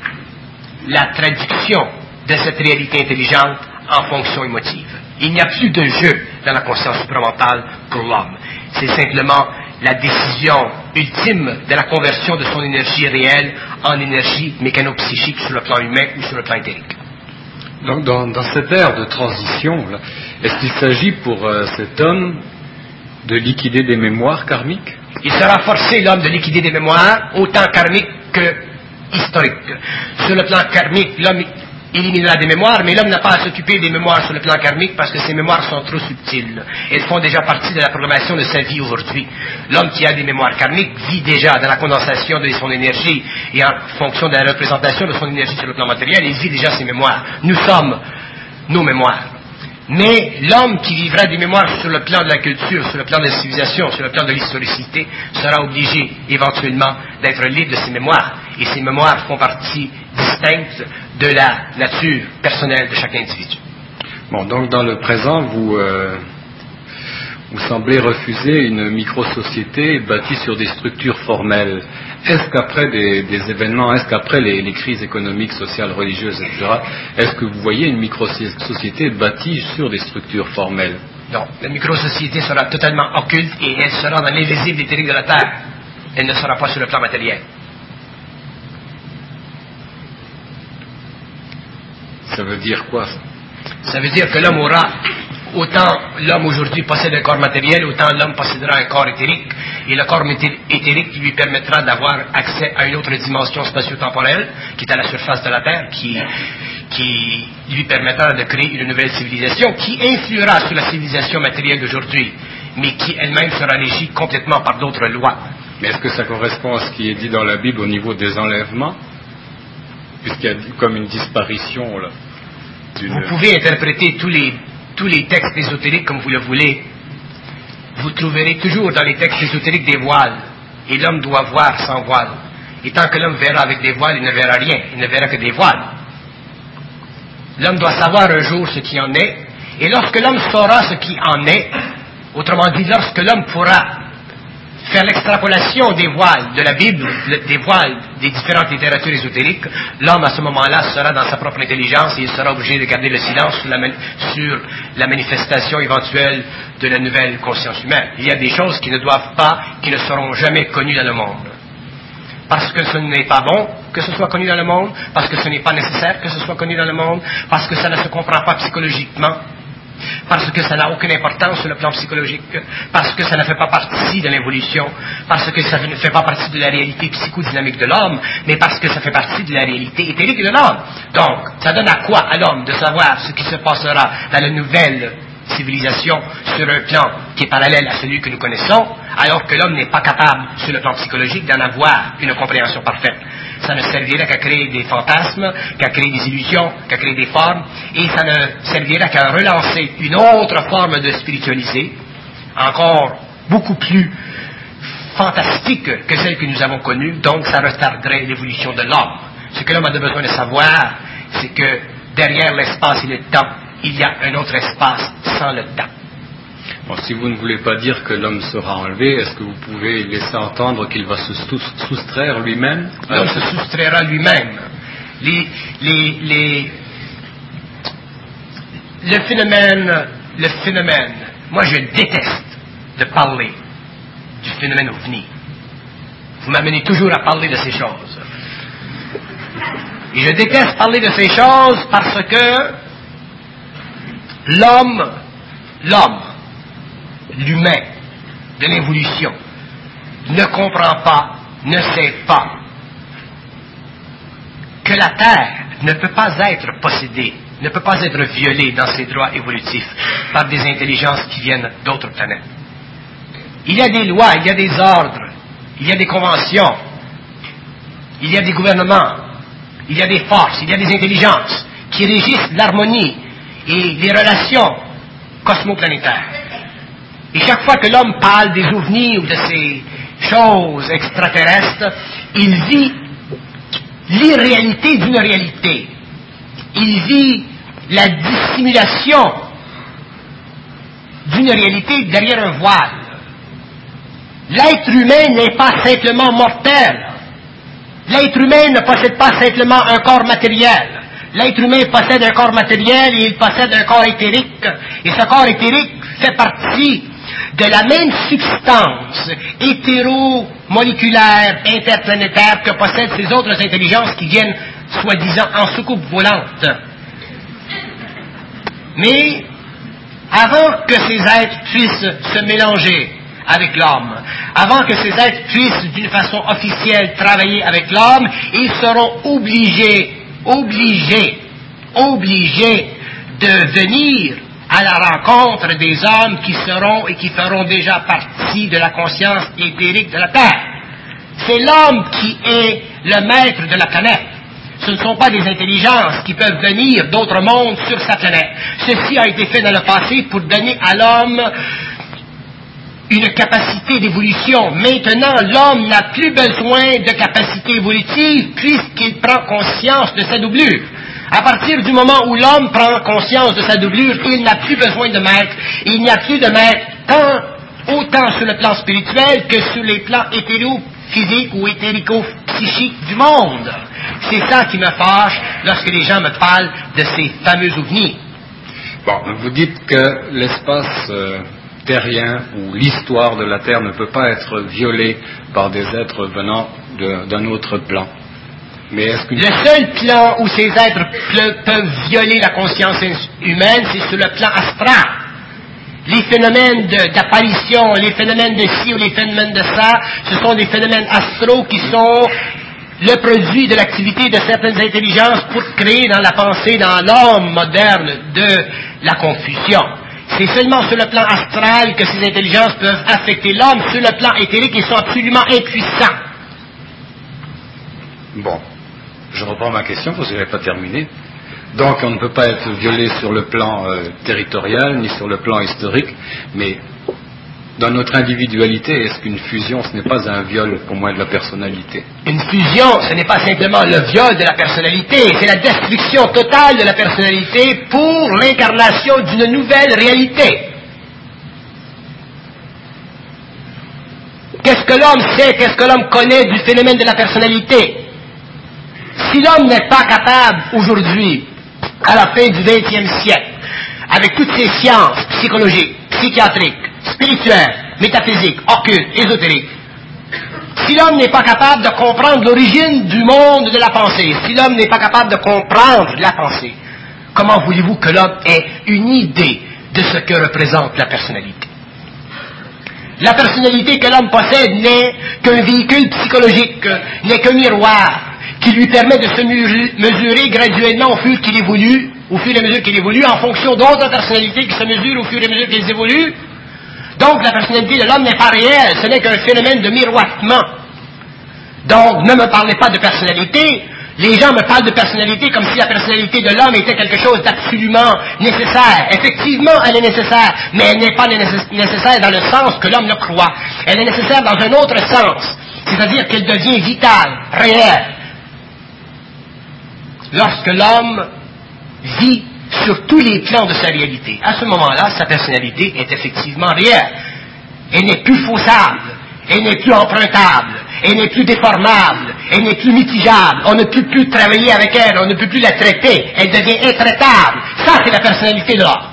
la traduction de cette réalité intelligente en fonction émotive. Il n'y a plus de jeu dans la conscience supramentale pour l'homme. C'est simplement la décision ultime de la conversion de son énergie réelle en énergie mécano-psychique sur le plan humain ou sur le plan éthérique. Donc, dans, dans cette ère de transition, là, est-ce qu'il s'agit pour euh, cet homme de liquider des mémoires karmiques? Il sera forcé, l'homme, de liquider des mémoires, autant karmiques que historiques. Sur le plan karmique, l'homme éliminera des mémoires, mais l'homme n'a pas à s'occuper des mémoires sur le plan karmique parce que ces mémoires sont trop subtiles. Elles font déjà partie de la programmation de sa vie aujourd'hui. L'homme qui a des mémoires karmiques vit déjà dans la condensation de son énergie et en fonction de la représentation de son énergie sur le plan matériel, il vit déjà ses mémoires. Nous sommes nos mémoires. Mais l'homme qui vivra des mémoires sur le plan de la culture, sur le plan de la civilisation, sur le plan de l'historicité, sera obligé éventuellement d'être libre de ses mémoires. Et ces mémoires font partie distincte de la nature personnelle de chaque individu. Bon, donc dans le présent, vous, euh, vous semblez refuser une micro-société bâtie sur des structures formelles. Est-ce qu'après des, des événements, est-ce qu'après les, les crises économiques, sociales, religieuses, et cetera, est-ce que vous voyez une micro-société bâtie sur des structures formelles? Non, la micro-société sera totalement occulte et elle sera dans l'invisible éthérique de la Terre. Elle ne sera pas sur le plan matériel. Ça veut dire quoi, ça? Ça veut dire que l'homme aura, autant l'homme aujourd'hui possède un corps matériel, autant l'homme possédera un corps éthérique, et le corps éthérique lui permettra d'avoir accès à une autre dimension spatio-temporelle, qui est à la surface de la Terre, qui, qui lui permettra de créer une nouvelle civilisation, qui influera sur la civilisation matérielle d'aujourd'hui, mais qui elle-même sera régie complètement par d'autres lois. Mais est-ce que ça correspond à ce qui est dit dans la Bible au niveau des enlèvements? Puisqu'il y a comme une disparition, là. Vous pouvez interpréter tous les, tous les textes ésotériques comme vous le voulez. Vous trouverez toujours dans les textes ésotériques des voiles. Et l'homme doit voir sans voile. Et tant que l'homme verra avec des voiles, il ne verra rien. Il ne verra que des voiles. L'homme doit savoir un jour ce qui en est. Et lorsque l'homme saura ce qui en est, autrement dit, lorsque l'homme pourra faire l'extrapolation des voiles de la Bible, des voiles des différentes littératures ésotériques, l'homme à ce moment-là sera dans sa propre intelligence et il sera obligé de garder le silence sur la, sur la manifestation éventuelle de la nouvelle conscience humaine. Il y a des choses qui ne doivent pas, qui ne seront jamais connues dans le monde. Parce que ce n'est pas bon que ce soit connu dans le monde, parce que ce n'est pas nécessaire que ce soit connu dans le monde, parce que ça ne se comprend pas psychologiquement, parce que ça n'a aucune importance sur le plan psychologique, parce que ça ne fait pas partie de l'évolution, parce que ça ne fait pas partie de la réalité psychodynamique de l'homme, mais parce que ça fait partie de la réalité éthérique de l'homme. Donc, ça donne à quoi à l'homme de savoir ce qui se passera dans la nouvelle civilisation sur un plan qui est parallèle à celui que nous connaissons, alors que l'homme n'est pas capable, sur le plan psychologique, d'en avoir une compréhension parfaite. Ça ne servirait qu'à créer des fantasmes, qu'à créer des illusions, qu'à créer des formes, et ça ne servirait qu'à relancer une autre forme de spiritualité, encore beaucoup plus fantastique que celle que nous avons connue, donc ça retarderait l'évolution de l'homme. Ce que l'homme a besoin de savoir, c'est que derrière l'espace et le temps, il y a un autre espace sans le temps. Bon, si vous ne voulez pas dire que l'homme sera enlevé, est-ce que vous pouvez laisser entendre qu'il va se soustraire lui-même? L'homme se soustraira lui-même. Les, les, les... Le phénomène, le phénomène, moi je déteste de parler du phénomène ovni. Vous m'amenez toujours à parler de ces choses. Et je déteste parler de ces choses parce que l'homme, l'homme, l'humain de l'évolution ne comprend pas, ne sait pas que la Terre ne peut pas être possédée, ne peut pas être violée dans ses droits évolutifs par des intelligences qui viennent d'autres planètes. Il y a des lois, il y a des ordres, il y a des conventions, il y a des gouvernements, il y a des forces, il y a des intelligences qui régissent l'harmonie et les relations cosmoplanétaires. Et chaque fois que l'homme parle des ovnis ou de ces choses extraterrestres, il vit l'irréalité d'une réalité. Il vit la dissimulation d'une réalité derrière un voile. L'être humain n'est pas simplement mortel. L'être humain ne possède pas simplement un corps matériel. L'être humain possède un corps matériel et il possède un corps éthérique. Et ce corps éthérique fait partie de la même substance hétéromoléculaire interplanétaire que possèdent ces autres intelligences qui viennent, soi-disant, en soucoupe volante. Mais, avant que ces êtres puissent se mélanger avec l'homme, avant que ces êtres puissent, d'une façon officielle, travailler avec l'homme, ils seront obligés, obligés, obligés de venir à la rencontre des hommes qui seront et qui feront déjà partie de la conscience éthérique de la Terre. C'est l'homme qui est le maître de la planète. Ce ne sont pas des intelligences qui peuvent venir d'autres mondes sur sa planète. Ceci a été fait dans le passé pour donner à l'homme une capacité d'évolution. Maintenant, l'homme n'a plus besoin de capacité évolutive puisqu'il prend conscience de sa doublure. À partir du moment où l'homme prend conscience de sa doublure, il n'a plus besoin de maître. Il n'y a plus de maître tant, autant sur le plan spirituel que sur les plans hétérophysiques ou hétérico-psychiques du monde. C'est ça qui me fâche lorsque les gens me parlent de ces fameux ovnis. Bon, vous dites que l'espace euh, terrien ou l'histoire de la Terre ne peut pas être violée par des êtres venant de, d'un autre plan. Mais est-ce que... Le seul plan où ces êtres peuvent violer la conscience humaine, c'est sur le plan astral. Les phénomènes de, d'apparition, les phénomènes de ci ou les phénomènes de ça, ce sont des phénomènes astraux qui sont le produit de l'activité de certaines intelligences pour créer dans la pensée, dans l'homme moderne, de la confusion. C'est seulement sur le plan astral que ces intelligences peuvent affecter l'homme. Sur le plan éthérique, ils sont absolument impuissants. Bon, je reprends ma question parce que je n'avais pas terminé. Donc on ne peut pas être violé sur le plan euh, territorial ni sur le plan historique, mais dans notre individualité, est-ce qu'une fusion, ce n'est pas un viol pour moi de la personnalité? Une fusion, ce n'est pas simplement le viol de la personnalité, c'est la destruction totale de la personnalité pour l'incarnation d'une nouvelle réalité. Qu'est-ce que l'homme sait, qu'est-ce que l'homme connaît du phénomène de la personnalité? Si l'homme n'est pas capable aujourd'hui, à la fin du vingtième siècle, avec toutes ces sciences psychologiques, psychiatriques, spirituelles, métaphysiques, occultes, ésotériques, si l'homme n'est pas capable de comprendre l'origine du monde de la pensée, si l'homme n'est pas capable de comprendre la pensée, comment voulez-vous que l'homme ait une idée de ce que représente la personnalité? La personnalité que l'homme possède n'est qu'un véhicule psychologique, n'est qu'un miroir qui lui permet de se mesurer graduellement au fur qu'il évolue, au fur et à mesure qu'il évolue, en fonction d'autres personnalités qui se mesurent au fur et à mesure qu'elles évoluent. Donc la personnalité de l'homme n'est pas réelle, ce n'est qu'un phénomène de miroitement. Donc ne me parlez pas de personnalité. Les gens me parlent de personnalité comme si la personnalité de l'homme était quelque chose d'absolument nécessaire. Effectivement, elle est nécessaire, mais elle n'est pas nécessaire dans le sens que l'homme le croit. Elle est nécessaire dans un autre sens, c'est-à-dire qu'elle devient vitale, réelle. Lorsque l'homme vit sur tous les plans de sa réalité, à ce moment-là, sa personnalité est effectivement réelle. Elle n'est plus faussable, elle n'est plus empruntable, elle n'est plus déformable, elle n'est plus mitigeable, on ne peut plus travailler avec elle, on ne peut plus la traiter, elle devient intraitable. Ça, c'est la personnalité de l'homme.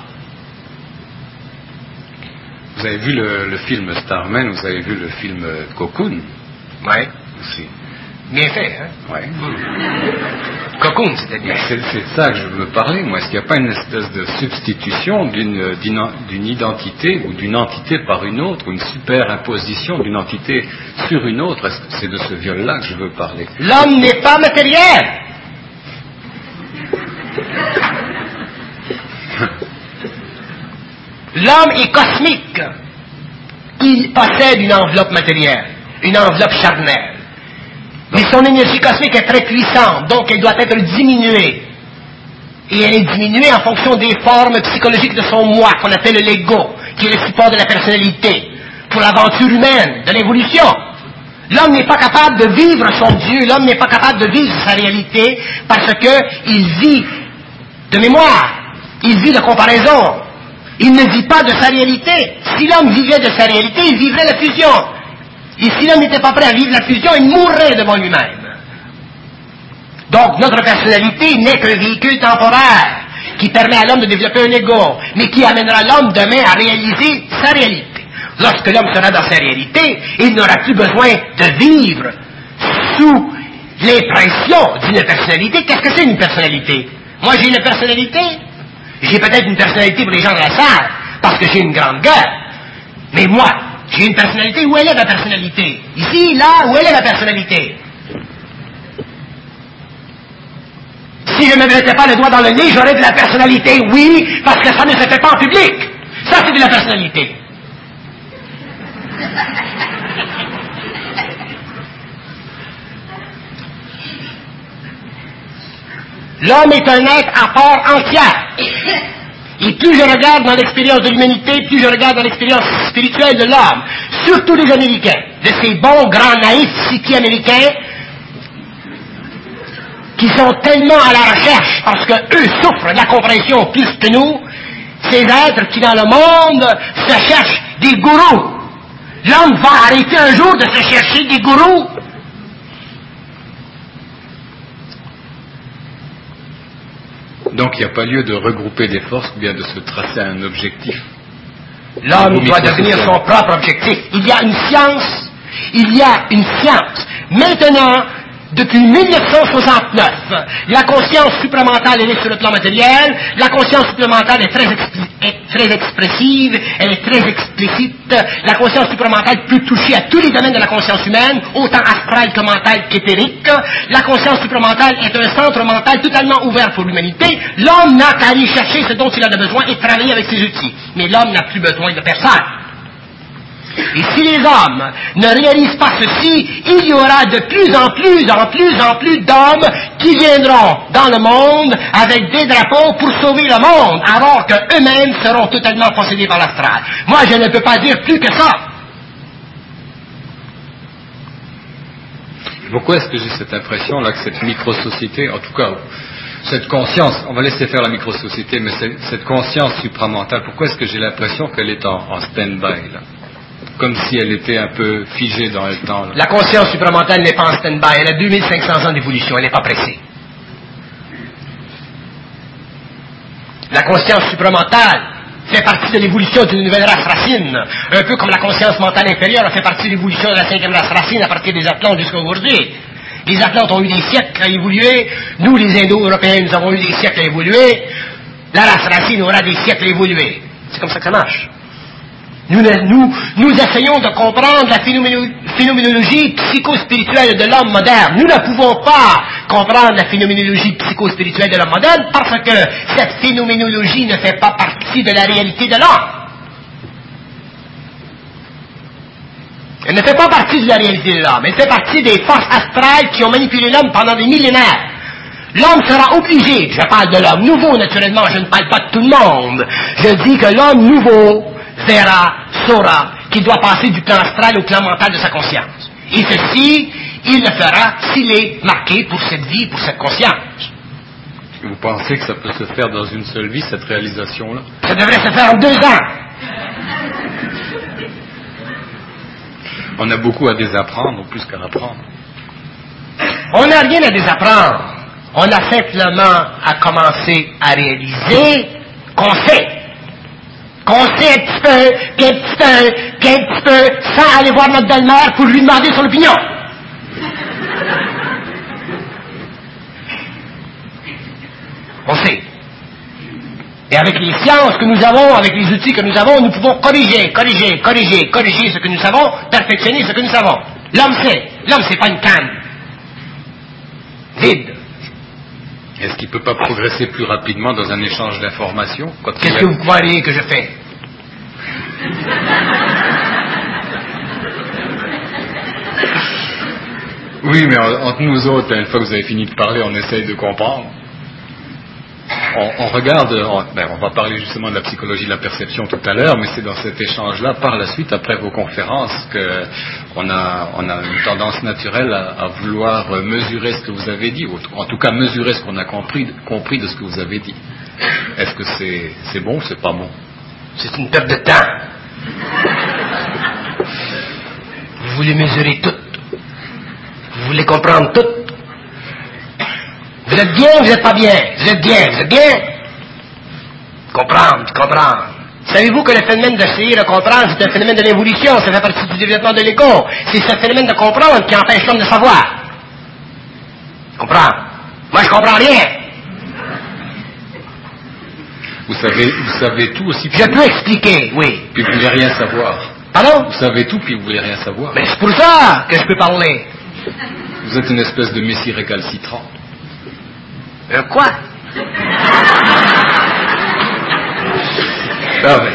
Vous avez vu le, le film Starman, vous avez vu le film Cocoon? Oui. Aussi. Bien fait, hein? Oui. Cocoon, c'était bien. C'est, c'est ça que je veux parler, moi. Est-ce qu'il n'y a pas une espèce de substitution d'une, d'une, d'une identité ou d'une entité par une autre, ou une superimposition d'une entité sur une autre? Est-ce que c'est de ce viol-là que je veux parler? L'homme n'est pas matériel. L'homme est cosmique. il possède une enveloppe matérielle, une enveloppe charnelle. Mais son énergie cosmique est très puissante, donc elle doit être diminuée. Et elle est diminuée en fonction des formes psychologiques de son moi, qu'on appelle l'ego, qui est le support de la personnalité, pour l'aventure humaine, de l'évolution. L'homme n'est pas capable de vivre son Dieu, l'homme n'est pas capable de vivre sa réalité, parce qu'il vit de mémoire, il vit de comparaison, il ne vit pas de sa réalité. Si l'homme vivait de sa réalité, il vivrait la fusion. Et si l'homme n'était pas prêt à vivre la fusion, il mourrait devant lui-même. Donc, notre personnalité n'est qu'un véhicule temporaire qui permet à l'homme de développer un ego, mais qui amènera l'homme demain à réaliser sa réalité. Lorsque l'homme sera dans sa réalité, il n'aura plus besoin de vivre sous les pressions d'une personnalité. Qu'est-ce que c'est une personnalité? Moi, j'ai une personnalité. J'ai peut-être une personnalité pour les gens de la salle, parce que j'ai une grande gueule. Mais moi, j'ai une personnalité. Où elle est ma personnalité? Ici, là, où elle est ma personnalité? Si je ne me mettais pas le doigt dans le nez, j'aurais de la personnalité, oui, parce que ça ne se fait pas en public. Ça, c'est de la personnalité. L'homme est un être à part entière. Et plus je regarde dans l'expérience de l'humanité, plus je regarde dans l'expérience spirituelle de l'homme, surtout les Américains, de ces bons grands naïfs city américains, qui sont tellement à la recherche, parce qu'eux souffrent de la compréhension plus que nous, ces êtres qui dans le monde se cherchent des gourous. L'homme va arrêter un jour de se chercher des gourous. Donc il n'y a pas lieu de regrouper des forces, ou bien de se tracer un objectif. L'homme doit devenir son propre objectif. Il y a une science, il y a une science. Maintenant, depuis mille neuf cent soixante-neuf, la conscience supramentale, elle est sur le plan matériel, la conscience supramentale est très, expli- est très expressive, elle est très explicite, la conscience supramentale peut toucher à tous les domaines de la conscience humaine, autant astral que mental qu'éthérique. La conscience supramentale est un centre mental totalement ouvert pour l'humanité. L'homme n'a qu'à aller chercher ce dont il a besoin et travailler avec ses outils. Mais l'homme n'a plus besoin de personne. Et si les hommes ne réalisent pas ceci, il y aura de plus en plus, en plus en plus d'hommes qui viendront dans le monde avec des drapeaux pour sauver le monde, alors qu'eux-mêmes seront totalement possédés par l'astral. Moi, je ne peux pas dire plus que ça. Pourquoi est-ce que j'ai cette impression-là que cette micro-société, en tout cas, cette conscience, on va laisser faire la micro-société, mais cette, cette conscience supramentale, pourquoi est-ce que j'ai l'impression qu'elle est en, en stand-by, là? Comme si elle était un peu figée dans le temps. Là. La conscience supramentale n'est pas en stand-by. Elle a deux mille cinq cents ans d'évolution. Elle n'est pas pressée. La conscience supramentale fait partie de l'évolution d'une nouvelle race racine. Un peu comme la conscience mentale inférieure fait partie de l'évolution de la cinquième race racine à partir des Atlantes jusqu'à aujourd'hui. Les Atlantes ont eu des siècles à évoluer. Nous, les Indo-Européens, nous avons eu des siècles à évoluer. La race racine aura des siècles à évoluer. C'est comme ça que ça marche. Nous, nous, nous essayons de comprendre la phénoménologie psychospirituelle de l'homme moderne. Nous ne pouvons pas comprendre la phénoménologie psychospirituelle de l'homme moderne parce que cette phénoménologie ne fait pas partie de la réalité de l'homme. Elle ne fait pas partie de la réalité de l'homme. Elle fait partie des forces astrales qui ont manipulé l'homme pendant des millénaires. L'homme sera obligé, je parle de l'homme nouveau naturellement, je ne parle pas de tout le monde. Je dis que l'homme nouveau verra, saura qu'il doit passer du plan astral au plan mental de sa conscience. Et ceci, il le fera s'il est marqué pour cette vie, pour cette conscience. Vous pensez que ça peut se faire dans une seule vie, cette réalisation-là? Ça devrait se faire en deux ans. On a beaucoup à désapprendre, plus qu'à apprendre. On n'a rien à désapprendre. On a simplement à commencer à réaliser qu'on sait. Qu'on sait un petit peu, qu'un petit peu, qu'un petit peu, sans aller voir notre belle-mère pour lui demander son opinion. On sait. Et avec les sciences que nous avons, avec les outils que nous avons, nous pouvons corriger, corriger, corriger, corriger ce que nous savons, perfectionner ce que nous savons. L'homme sait. L'homme, c'est pas une canne vide. Est-ce qu'il ne peut pas progresser plus rapidement dans un échange d'informations? Qu'est-ce a... que vous croiriez que je fais? Oui, mais entre nous autres, une fois que vous avez fini de parler, on essaye de comprendre. On, on regarde, on, ben on va parler justement de la psychologie de la perception tout à l'heure, mais c'est dans cet échange-là, par la suite, après vos conférences, qu'on a, on a une tendance naturelle à, à vouloir mesurer ce que vous avez dit, ou en tout cas mesurer ce qu'on a compris, compris de ce que vous avez dit. Est-ce que c'est, c'est bon ou c'est pas bon? C'est une perte de temps. Vous voulez mesurer tout. Vous voulez comprendre tout. Vous êtes bien, vous n'êtes pas bien. Vous êtes bien, vous êtes bien. Comprendre, comprendre. Savez-vous que le phénomène d'essayer de comprendre, c'est un phénomène de l'évolution, ça fait partie du développement de l'ego. C'est ce phénomène de comprendre qui empêche l'homme de savoir. Comprendre. Moi, je comprends rien. Vous savez, vous savez tout aussi. Je peux expliquer, oui. Puis vous voulez rien savoir. Pardon? Vous savez tout, puis vous voulez rien savoir. Mais c'est pour ça que je peux parler. Vous êtes une espèce de messie récalcitrant. Euh, quoi? Ah, mais...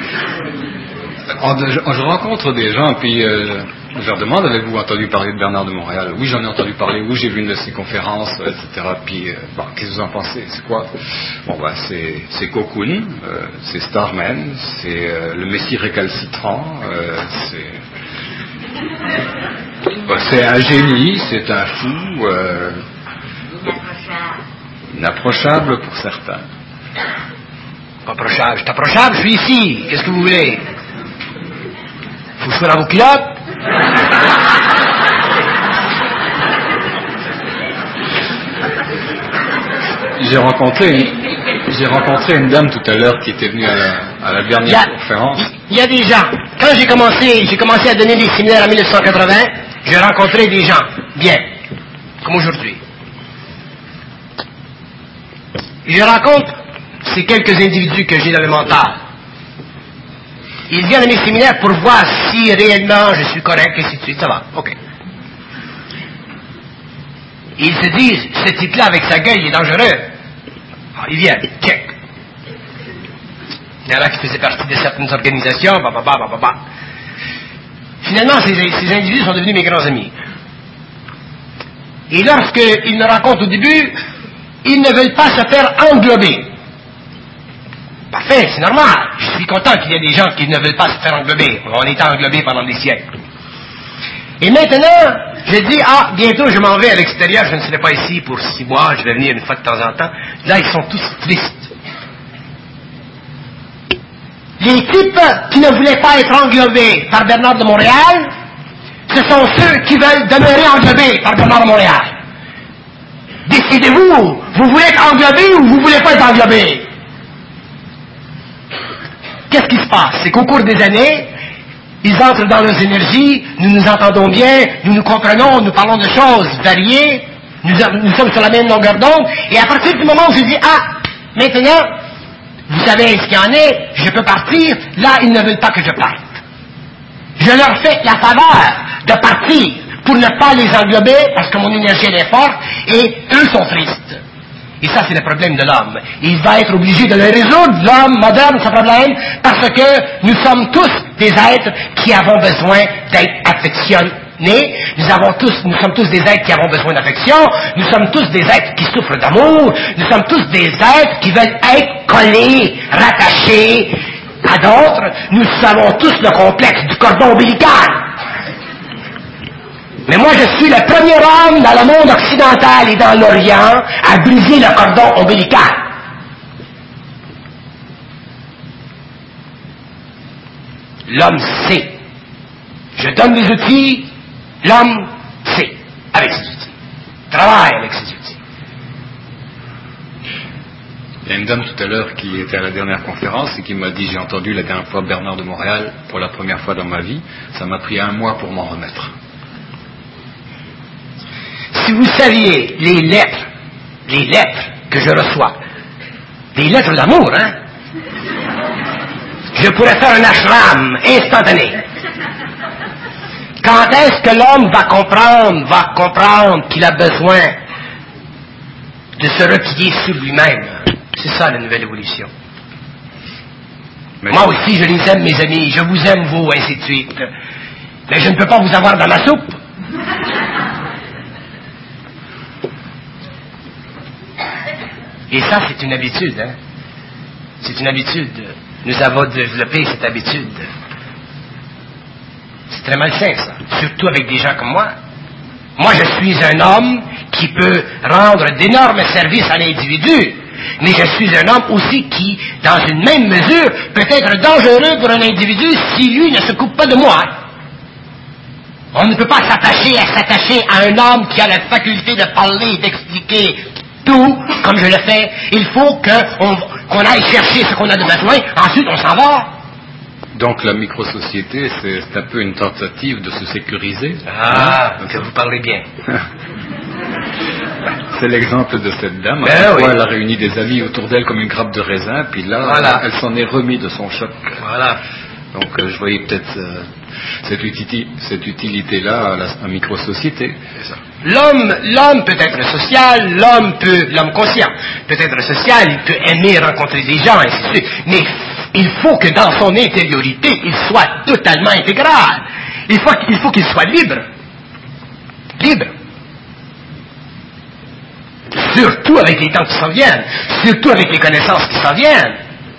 je, je rencontre des gens, puis euh, je leur demande, avez-vous entendu parler de Bernard de Montréal? Oui, j'en ai entendu parler. Oui, j'ai vu une de ses conférences, et cetera. Puis, euh, bon, qu'est-ce que vous en pensez? C'est quoi? Bon, ben, c'est, c'est Cocoon, euh, c'est Starman, c'est euh, le messie récalcitrant, euh, c'est... Ben, c'est un génie, c'est un fou, euh, inapprochable pour certains. Pas approchable, je suis approchable, je suis ici. Qu'est-ce que vous voulez? Faut que je sois dans vos culottes? J'ai rencontré, j'ai rencontré une dame tout à l'heure qui était venue à la, à la dernière il y a, conférence. Il y a des gens. Quand j'ai commencé, j'ai commencé à donner des séminaires en mille neuf cent quatre-vingts, j'ai rencontré des gens. Bien. Comme aujourd'hui. Et je rencontre ces quelques individus que j'ai dans le mental. Ils viennent à mes séminaires pour voir si réellement je suis correct, et ainsi de suite. Ça va. OK. Et ils se disent, ce type-là, avec sa gueule, il est dangereux. Alors, ils viennent. Check. Il y en a qui faisaient partie de certaines organisations, bah, bah, bah, bah, bah. Finalement, ces, ces individus sont devenus mes grands amis. Et lorsqu'ils me rencontrent au début, ils ne veulent pas se faire englober. Parfait, c'est normal. Je suis content qu'il y ait des gens qui ne veulent pas se faire englober. On a été englobés pendant des siècles. Et maintenant, je dis, ah, bientôt je m'en vais à l'extérieur, je ne serai pas ici pour six mois, je vais venir une fois de temps en temps. Là, ils sont tous tristes. Les types qui ne voulaient pas être englobés par Bernard de Montréal, ce sont ceux qui veulent demeurer englobés par Bernard de Montréal. Décidez-vous, vous voulez être englobé ou vous ne voulez pas être englobé? Qu'est-ce qui se passe? C'est qu'au cours des années, ils entrent dans leurs énergies, nous nous entendons bien, nous nous comprenons, nous parlons de choses variées, nous, nous sommes sur la même longueur d'onde, et à partir du moment où je dis, ah, maintenant, vous savez ce qu'il y en est, je peux partir, là, ils ne veulent pas que je parte. Je leur fais la faveur de partir pour ne pas les englober, parce que mon énergie elle est forte, et eux sont tristes. Et ça, c'est le problème de l'homme. Il va être obligé de le résoudre, l'homme moderne, ce problème, parce que nous sommes tous des êtres qui avons besoin d'être affectionnés. Nous avons tous, nous sommes tous des êtres qui avons besoin d'affection. Nous sommes tous des êtres qui souffrent d'amour. Nous sommes tous des êtres qui veulent être collés, rattachés à d'autres. Nous avons tous le complexe du cordon ombilical. Mais moi, je suis le premier homme dans le monde occidental et dans l'Orient à briser le cordon ombilical. L'homme sait. Je donne les outils, l'homme sait, avec ses outils. Travaille avec ses outils. Il y a une dame tout à l'heure qui était à la dernière conférence et qui m'a dit, j'ai entendu la dernière fois Bernard de Montréal pour la première fois dans ma vie, ça m'a pris un mois pour m'en remettre. Si vous saviez les lettres, les lettres que je reçois, des lettres d'amour, hein, je pourrais faire un ashram instantané. Quand est-ce que l'homme va comprendre, va comprendre qu'il a besoin de se replier sur lui-même? C'est ça la nouvelle évolution. Mais moi aussi, je les aime, mes amis, je vous aime, vous, ainsi de suite. Mais je ne peux pas vous avoir dans ma soupe. Et ça, c'est une habitude, hein. C'est une habitude. Nous avons développé cette habitude. C'est très malsain, ça. Surtout avec des gens comme moi. Moi, je suis un homme qui peut rendre d'énormes services à l'individu. Mais je suis un homme aussi qui, dans une même mesure, peut être dangereux pour un individu si lui ne se coupe pas de moi. On ne peut pas s'attacher à s'attacher à un homme qui a la faculté de parler, d'expliquer tout, comme je le fais. Il faut qu'on, qu'on aille chercher ce qu'on a de besoin, ensuite on s'en va. Donc la microsociété, c'est, c'est un peu une tentative de se sécuriser. Ah, hein? Que vous parlez bien. C'est l'exemple de cette dame. Ben à chaque oui. fois, elle a réuni des amis autour d'elle comme une grappe de raisin, puis là, voilà. elle s'en est remis de son choc. Voilà. Donc euh, je voyais peut-être euh, cette, utilité, cette utilité-là à la à microsociété. C'est ça. L'homme, l'homme peut être social, l'homme peut, l'homme conscient peut être social, il peut aimer rencontrer des gens, ainsi de suite. Mais il faut que dans son intériorité, il soit totalement intégral. Il faut, il faut qu'il soit libre. Libre. Surtout avec les temps qui s'en viennent. Surtout avec les connaissances qui s'en viennent.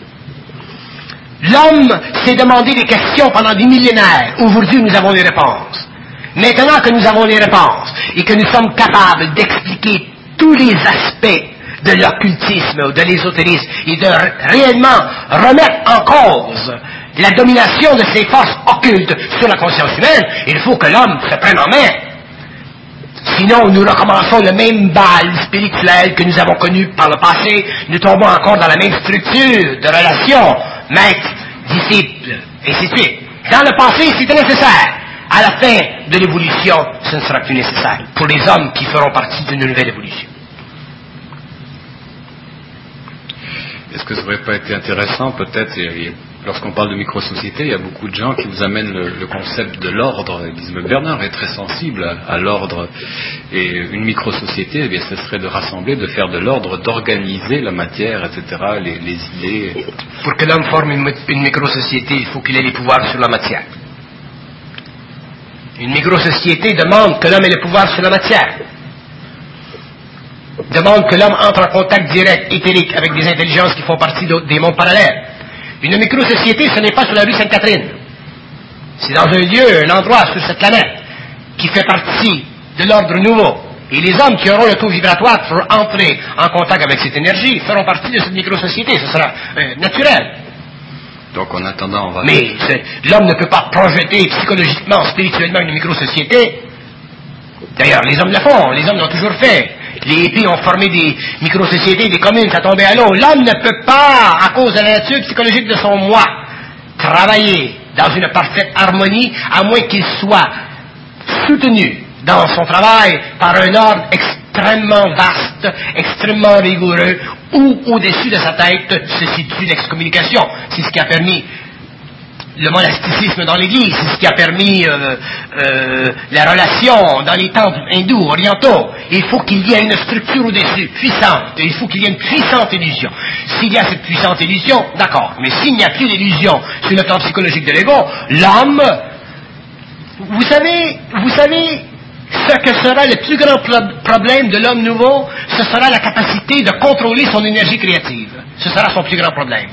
L'homme s'est demandé des questions pendant des millénaires. Aujourd'hui, nous avons les réponses. Maintenant que nous avons les réponses et que nous sommes capables d'expliquer tous les aspects de l'occultisme ou de l'ésotérisme et de réellement remettre en cause la domination de ces forces occultes sur la conscience humaine, il faut que l'homme se prenne en main. Sinon, nous recommençons le même bal spirituel que nous avons connu par le passé. Nous tombons encore dans la même structure de relation, maître, disciple, et ainsi de suite. Dans le passé, c'était nécessaire. À la fin de l'évolution, ce ne sera plus nécessaire pour les hommes qui feront partie d'une nouvelle évolution. Est-ce que ça n'aurait pas été intéressant, peut-être, lorsqu'on parle de microsociété, il y a beaucoup de gens qui vous amènent le, le concept de l'ordre. Ils disent, mais Bernard est très sensible à, à l'ordre. Et une microsociété, eh bien, ce serait de rassembler, de faire de l'ordre, d'organiser la matière, et cetera, les, les idées. Pour que l'homme forme une, une microsociété, il faut qu'il ait les pouvoirs sur la matière. Une microsociété demande que l'homme ait le pouvoir sur la matière. Demande que l'homme entre en contact direct, éthérique, avec des intelligences qui font partie des mondes parallèles. Une microsociété, ce n'est pas sur la rue Sainte-Catherine. C'est dans un lieu, un endroit sur cette planète qui fait partie de l'ordre nouveau. Et les hommes qui auront le taux vibratoire pour entrer en contact avec cette énergie feront partie de cette microsociété. Ce sera euh, naturel. Donc en attendant, on va... Mais l'homme ne peut pas projeter psychologiquement, spirituellement une microsociété. D'ailleurs, les hommes le font, les hommes l'ont toujours fait. Les hippies ont formé des micro-sociétés, des communes, ça tombait à l'eau. L'homme ne peut pas, à cause de la nature psychologique de son moi, travailler dans une parfaite harmonie, à moins qu'il soit soutenu dans son travail par un ordre extrêmement vaste, extrêmement rigoureux, où au-dessus de sa tête se situe l'excommunication. C'est ce qui a permis le monasticisme dans l'Église, c'est ce qui a permis euh, euh, la relation dans les temples hindous, orientaux. Il faut qu'il y ait une structure au-dessus, puissante. Il faut qu'il y ait une puissante illusion. S'il y a cette puissante illusion, d'accord. Mais s'il n'y a plus d'illusion sur le plan psychologique de l'ego, l'homme, vous savez, vous savez, ce que sera le plus grand pro- problème de l'homme nouveau, ce sera la capacité de contrôler son énergie créative. Ce sera son plus grand problème.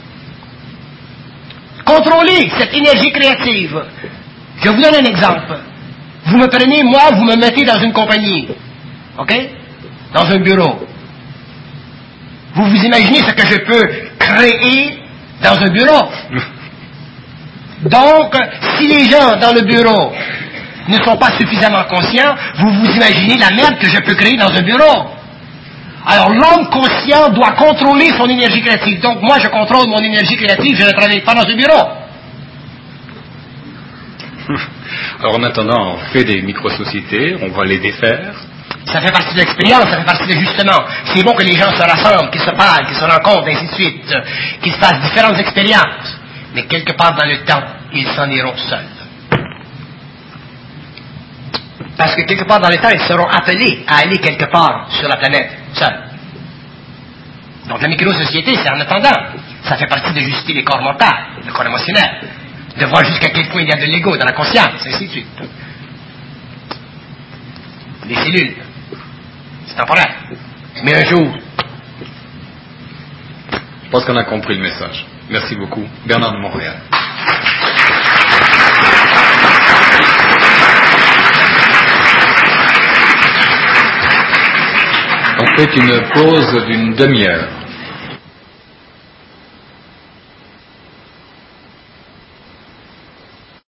Contrôler cette énergie créative. Je vous donne un exemple. Vous me prenez, moi, vous me mettez dans une compagnie. OK? Dans un bureau. Vous vous imaginez ce que je peux créer dans un bureau. Donc, si les gens dans le bureau ne sont pas suffisamment conscients, vous vous imaginez la merde que je peux créer dans un bureau. Alors, l'homme conscient doit contrôler son énergie créative. Donc, moi, je contrôle mon énergie créative, je ne travaille pas dans un bureau. Alors, en attendant, on fait des micro-sociétés, on va les défaire. Ça fait partie de l'expérience, ça fait partie de justement. C'est bon que les gens se rassemblent, qu'ils se parlent, qu'ils se rencontrent, ainsi de suite, qu'ils fassent différentes expériences. Mais quelque part dans le temps, ils s'en iront seuls. Parce que quelque part dans le temps, ils seront appelés à aller quelque part sur la planète, seuls. Donc la micro-société, c'est en attendant. Ça fait partie de justifier les corps mentaux, le corps émotionnel. De voir jusqu'à quel point il y a de l'ego dans la conscience, ainsi de suite. Les cellules. C'est temporaire. Mais un jour, Je pense qu'on a compris le message. Merci beaucoup. Bernard de Montréal. On fait une pause d'une demi-heure.